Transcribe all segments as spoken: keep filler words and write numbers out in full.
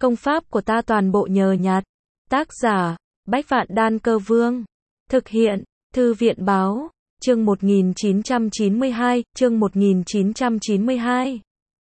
Công pháp của ta toàn bộ nhờ nhặt. Tác giả, Bách Vạn Đan Cơ Vương. Thực hiện, Thư viện Báo. Chương một nghìn chín trăm chín mươi hai, chương một nghìn chín trăm chín mươi hai.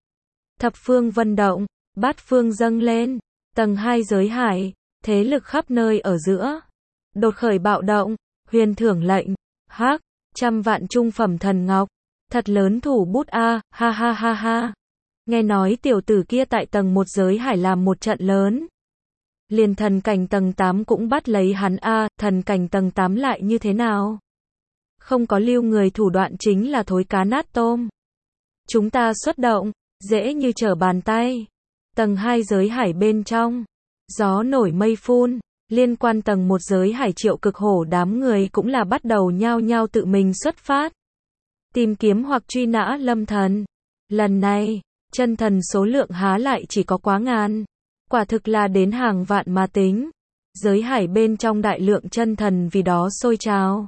Thập phương vận động, bát phương dâng lên, tầng hai giới hải, thế lực khắp nơi ở giữa. Đột khởi bạo động, huyền thưởng lệnh, hắc, trăm vạn trung phẩm thần ngọc, thật lớn thủ bút a, ha ha ha ha. Nghe nói tiểu tử kia tại tầng một giới hải làm một trận lớn. Liền thần cảnh tầng tám cũng bắt lấy hắn a, thần cảnh tầng tám lại như thế nào? Không có lưu người thủ đoạn chính là thối cá nát tôm. Chúng ta xuất động, dễ như trở bàn tay. Tầng hai giới hải bên trong, gió nổi mây phun, liên quan tầng một giới hải triệu cực hổ đám người cũng là bắt đầu nhao nhao tự mình xuất phát. Tìm kiếm hoặc truy nã lâm thần. Lần này, chân thần số lượng há lại chỉ có quá ngàn. Quả thực là đến hàng vạn mà tính. Giới hải bên trong đại lượng chân thần vì đó sôi trào.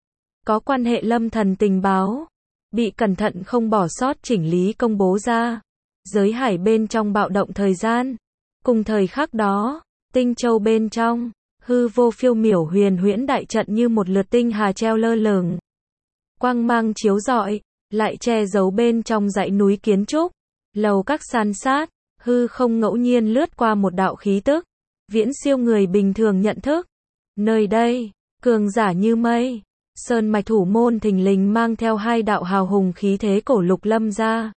Có quan hệ lâm thần tình báo. Bị cẩn thận không bỏ sót chỉnh lý công bố ra. Giới hải bên trong bạo động thời gian. Cùng thời khắc đó, tinh châu bên trong, hư vô phiêu miểu huyền huyễn đại trận như một lượt tinh hà treo lơ lửng. Quang mang chiếu rọi, lại che giấu bên trong dãy núi kiến trúc, lầu các san sát, hư không ngẫu nhiên lướt qua một đạo khí tức, viễn siêu người bình thường nhận thức. Nơi đây, cường giả như mây, sơn mạch thủ môn thình lình mang theo hai đạo hào hùng khí thế cổ lục lâm ra.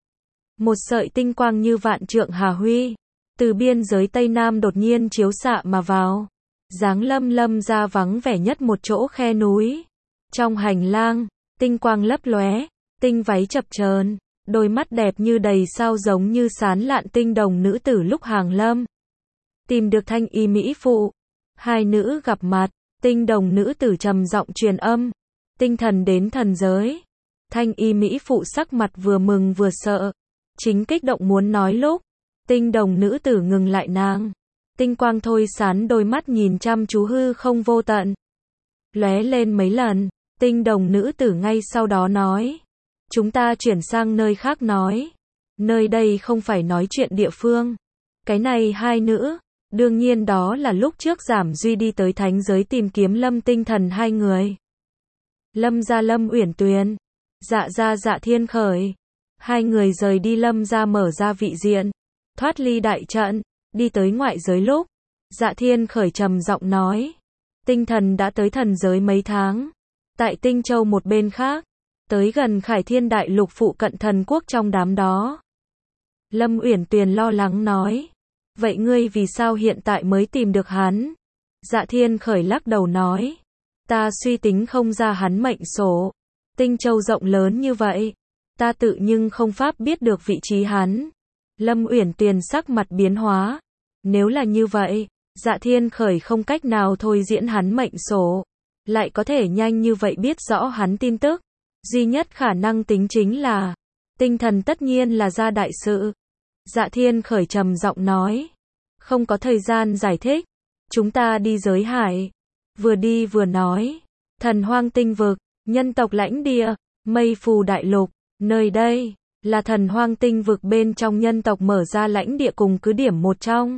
Một sợi tinh quang như vạn trượng hà huy, từ biên giới Tây Nam đột nhiên chiếu xạ mà vào. Giáng lâm lâm ra vắng vẻ nhất một chỗ khe núi. Trong hành lang, tinh quang lấp lóe, tinh váy chập chờn, đôi mắt đẹp như đầy sao giống như sán lạn tinh đồng nữ tử lúc hàng lâm. Tìm được thanh y mỹ phụ. Hai nữ gặp mặt, tinh đồng nữ tử trầm giọng truyền âm. Tinh thần đến thần giới. Thanh y mỹ phụ sắc mặt vừa mừng vừa sợ. Chính kích động muốn nói lúc. Tinh đồng nữ tử ngừng lại nàng. Tinh quang thôi sán đôi mắt nhìn chăm chú hư không vô tận. Lóe lên mấy lần, tinh đồng nữ tử ngay sau đó nói. Chúng ta chuyển sang nơi khác nói. Nơi đây không phải nói chuyện địa phương. Cái này hai nữ, đương nhiên đó là lúc trước Giảm Duy đi tới thánh giới tìm kiếm Lâm Tinh Thần hai người. Lâm gia Lâm Uyển Tuyền, Dạ gia Dạ Thiên Khởi. Hai người rời đi Lâm gia mở ra vị diện, thoát ly đại trận, đi tới ngoại giới lúc. Dạ Thiên Khởi trầm giọng nói. Tinh Thần đã tới thần giới mấy tháng. Tại Tinh Châu một bên khác. Tới gần Khải Thiên Đại Lục phụ cận thần quốc trong đám đó. Lâm Uyển Tuyền lo lắng nói. Vậy ngươi vì sao hiện tại mới tìm được hắn? Dạ Thiên Khởi lắc đầu nói. Ta suy tính không ra hắn mệnh số. Tinh Châu rộng lớn như vậy. Ta tự nhưng không pháp biết được vị trí hắn. Lâm Uyển Tuyền sắc mặt biến hóa. Nếu là như vậy, Dạ Thiên Khởi không cách nào thôi diễn hắn mệnh số. Lại có thể nhanh như vậy biết rõ hắn tin tức. Duy nhất khả năng tính chính là, tinh thần tất nhiên là ra đại sự. Dạ Thiên Khởi trầm giọng nói. Không có thời gian giải thích. Chúng ta đi giới hải. Vừa đi vừa nói. Thần hoang tinh vực, nhân tộc lãnh địa, mây phù đại lục. Nơi đây, là thần hoang tinh vực bên trong nhân tộc mở ra lãnh địa cùng cứ điểm một trong.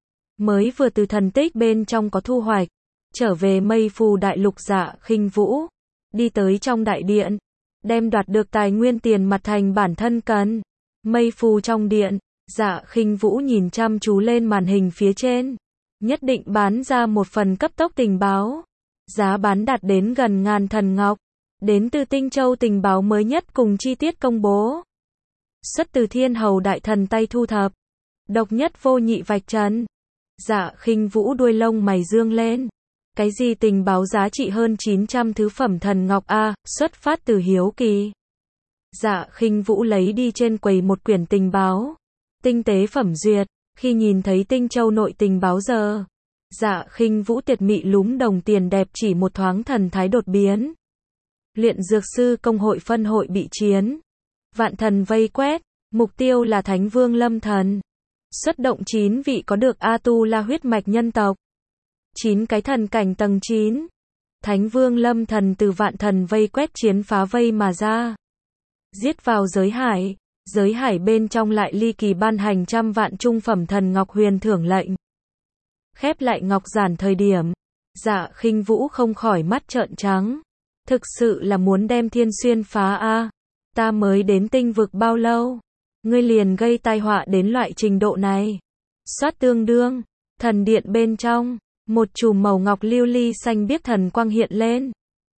Mới vừa từ thần tích bên trong có thu hoạch. Trở về mây phù đại lục Dạ Khinh Vũ. Đi tới trong đại điện. Đem đoạt được tài nguyên tiền mặt thành bản thân cần. Mây phù trong điện, Dạ Khinh Vũ nhìn chăm chú lên màn hình phía trên. Nhất định bán ra một phần cấp tốc tình báo. Giá bán đạt đến gần ngàn thần ngọc. Đến từ Tinh Châu tình báo mới nhất cùng chi tiết công bố. Xuất từ Thiên Hầu Đại Thần tay thu thập. Độc nhất vô nhị vạch trần. Dạ Khinh Vũ đuôi lông mày dương lên. Cái gì tình báo giá trị hơn chín trăm thứ phẩm thần ngọc a, xuất phát từ hiếu kỳ. Dạ Khinh Vũ lấy đi trên quầy một quyển tình báo. Tinh tế phẩm duyệt, khi nhìn thấy Tinh Châu nội tình báo giờ. Dạ Khinh Vũ tiệt mị lúm đồng tiền đẹp chỉ một thoáng thần thái đột biến. Luyện dược sư công hội phân hội bị chiến. Vạn thần vây quét, mục tiêu là Thánh Vương Lâm Thần. Xuất động chín vị có được A-tu-la huyết mạch nhân tộc. chín cái thần cảnh tầng chín. Thánh Vương Lâm Thần từ vạn thần vây quét chiến phá vây mà ra. Giết vào giới hải, giới hải bên trong lại ly kỳ ban hành trăm vạn trung phẩm thần ngọc huyền thưởng lệnh. Khép lại ngọc giản thời điểm, Dạ Khinh Vũ không khỏi mắt trợn trắng. Thực sự là muốn đem thiên xuyên phá a? Ta mới đến tinh vực bao lâu? Ngươi liền gây tai họa đến loại trình độ này. Xoát tương đương, thần điện bên trong, một chùm màu ngọc lưu ly xanh biếc thần quang hiện lên.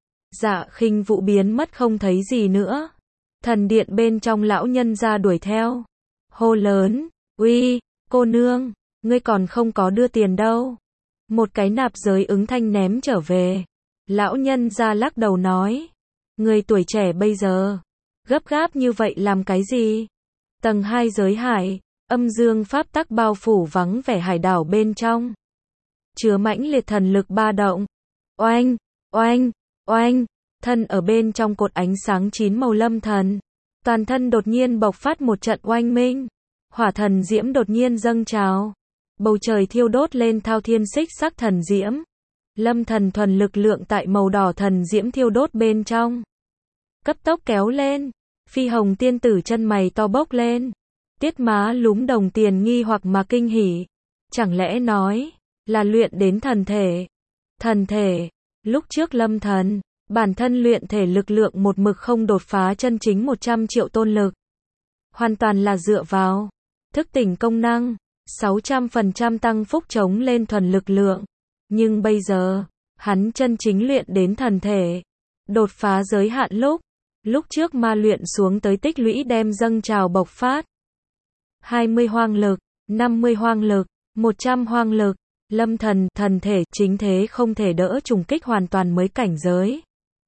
Dạ Khinh Vũ biến mất không thấy gì nữa. Thần điện bên trong lão nhân ra đuổi theo. Hô lớn, uy, cô nương, ngươi còn không có đưa tiền đâu. Một cái nạp giới ứng thanh ném trở về. Lão nhân ra lắc đầu nói. Người tuổi trẻ bây giờ, gấp gáp như vậy làm cái gì? Tầng hai giới hải, âm dương pháp tắc bao phủ vắng vẻ hải đảo bên trong. Chứa mãnh liệt thần lực ba động. Oanh, oanh, oanh, thân ở bên trong cột ánh sáng chín màu lâm thần. Toàn thân đột nhiên bộc phát một trận oanh minh. Hỏa thần diễm đột nhiên dâng trào. Bầu trời thiêu đốt lên thao thiên xích sắc thần diễm. Lâm thần thuần lực lượng tại màu đỏ thần diễm thiêu đốt bên trong. Cấp tốc kéo lên. Phi hồng tiên tử chân mày to bốc lên. Tiết má lúm đồng tiền nghi hoặc mà kinh hỉ. Chẳng lẽ nói, là luyện đến thần thể. Thần thể, lúc trước lâm thần, bản thân luyện thể lực lượng một mực không đột phá chân chính một trăm triệu tôn lực. Hoàn toàn là dựa vào thức tỉnh công năng, sáu trăm phần trăm tăng phúc chống lên thuần lực lượng. Nhưng bây giờ, hắn chân chính luyện đến thần thể. Đột phá giới hạn lúc, lúc trước ma luyện xuống tới tích lũy đem dâng trào bộc phát. hai mươi hoang lực, năm mươi hoang lực, một trăm hoang lực, lâm thần, thần thể, chính thế không thể đỡ trùng kích hoàn toàn mới cảnh giới.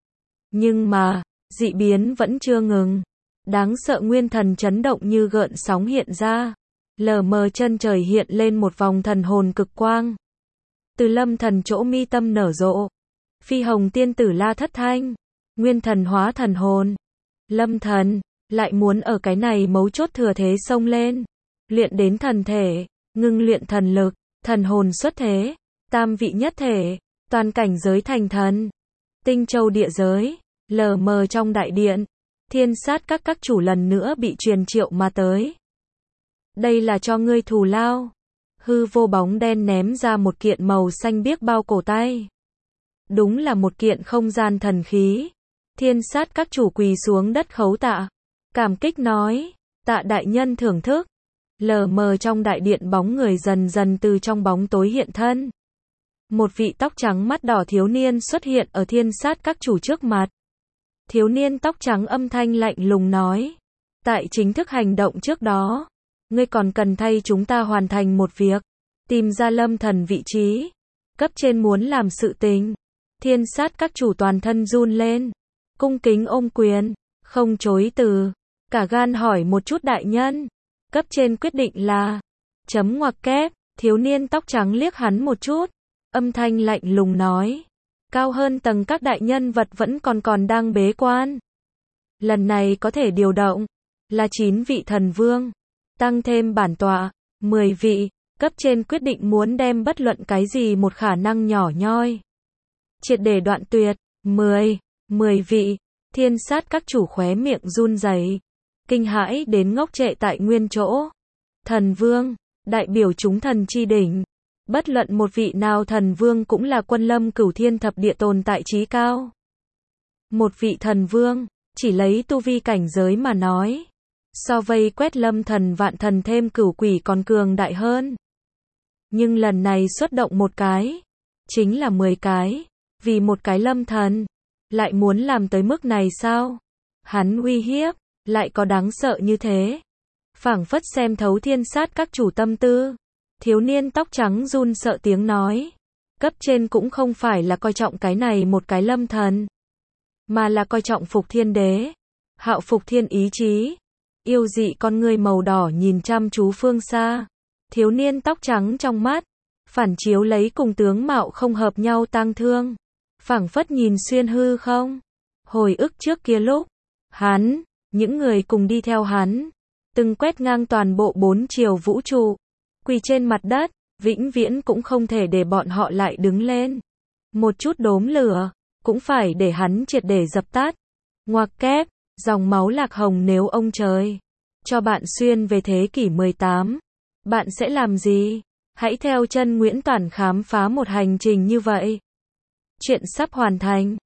Nhưng mà, dị biến vẫn chưa ngừng. Đáng sợ nguyên thần chấn động như gợn sóng hiện ra. Lờ mờ chân trời hiện lên một vòng thần hồn cực quang. Từ lâm thần chỗ mi tâm nở rộ. Phi hồng tiên tử la thất thanh. Nguyên thần hóa thần hồn. Lâm thần, lại muốn ở cái này mấu chốt thừa thế xông lên. Luyện đến thần thể, ngưng luyện thần lực, thần hồn xuất thế. Tam vị nhất thể, toàn cảnh giới thành thần. Tinh châu địa giới, lờ mờ trong đại điện. Thiên sát các các chủ lần nữa bị truyền triệu mà tới. Đây là cho ngươi thù lao. Hư vô bóng đen ném ra một kiện màu xanh biếc bao cổ tay. Đúng là một kiện không gian thần khí. Thiên sát các chủ quỳ xuống đất khấu tạ. Cảm kích nói, tạ đại nhân thưởng thức. Lờ mờ trong đại điện bóng người dần dần từ trong bóng tối hiện thân. Một vị tóc trắng mắt đỏ thiếu niên xuất hiện ở thiên sát các chủ trước mặt. Thiếu niên tóc trắng âm thanh lạnh lùng nói. Tại chính thức hành động trước đó, ngươi còn cần thay chúng ta hoàn thành một việc. Tìm ra lâm thần vị trí. Cấp trên muốn làm sự tình. Thiên sát các chủ toàn thân run lên. Cung kính ôm quyền. Không chối từ. Cả gan hỏi một chút đại nhân. Cấp trên quyết định là. Chấm ngoặc kép. Thiếu niên tóc trắng liếc hắn một chút. Âm thanh lạnh lùng nói. Cao hơn tầng các đại nhân vật vẫn còn còn đang bế quan. Lần này có thể điều động. Là chín vị thần vương. Tăng thêm bản tọa. mười vị. Cấp trên quyết định muốn đem bất luận cái gì một khả năng nhỏ nhoi. Triệt để đoạn tuyệt. mười. mười vị. Thiên sát các chủ khóe miệng run rẩy. Kinh hãi đến ngốc trệ tại nguyên chỗ. Thần vương. Đại biểu chúng thần chi đỉnh. Bất luận một vị nào thần vương cũng là quân lâm cửu thiên thập địa tồn tại trí cao. Một vị thần vương, chỉ lấy tu vi cảnh giới mà nói. So vây quét lâm thần vạn thần thêm cửu quỷ còn cường đại hơn. Nhưng lần này xuất động một cái. Chính là mười cái. Vì một cái lâm thần. Lại muốn làm tới mức này sao? Hắn uy hiếp. Lại có đáng sợ như thế. Phảng phất xem thấu thiên sát các chủ tâm tư. Thiếu niên tóc trắng run sợ tiếng nói. Cấp trên cũng không phải là coi trọng cái này một cái lâm thần. Mà là coi trọng Phục Thiên Đế. Hạo Phục Thiên ý chí. Yêu dị con ngươi màu đỏ nhìn chăm chú phương xa. Thiếu niên tóc trắng trong mắt. Phản chiếu lấy cùng tướng mạo không hợp nhau tang thương. Phảng phất nhìn xuyên hư không. Hồi ức trước kia lúc. Hắn, những người cùng đi theo hắn. Từng quét ngang toàn bộ bốn chiều vũ trụ. Quỳ trên mặt đất, vĩnh viễn cũng không thể để bọn họ lại đứng lên. Một chút đốm lửa, cũng phải để hắn triệt để dập tắt. Ngoặc kép, dòng máu lạc hồng nếu ông trời. cho bạn xuyên về thế kỷ mười tám. Bạn sẽ làm gì? Hãy theo chân Nguyễn Toản khám phá một hành trình như vậy. Chuyện sắp hoàn thành.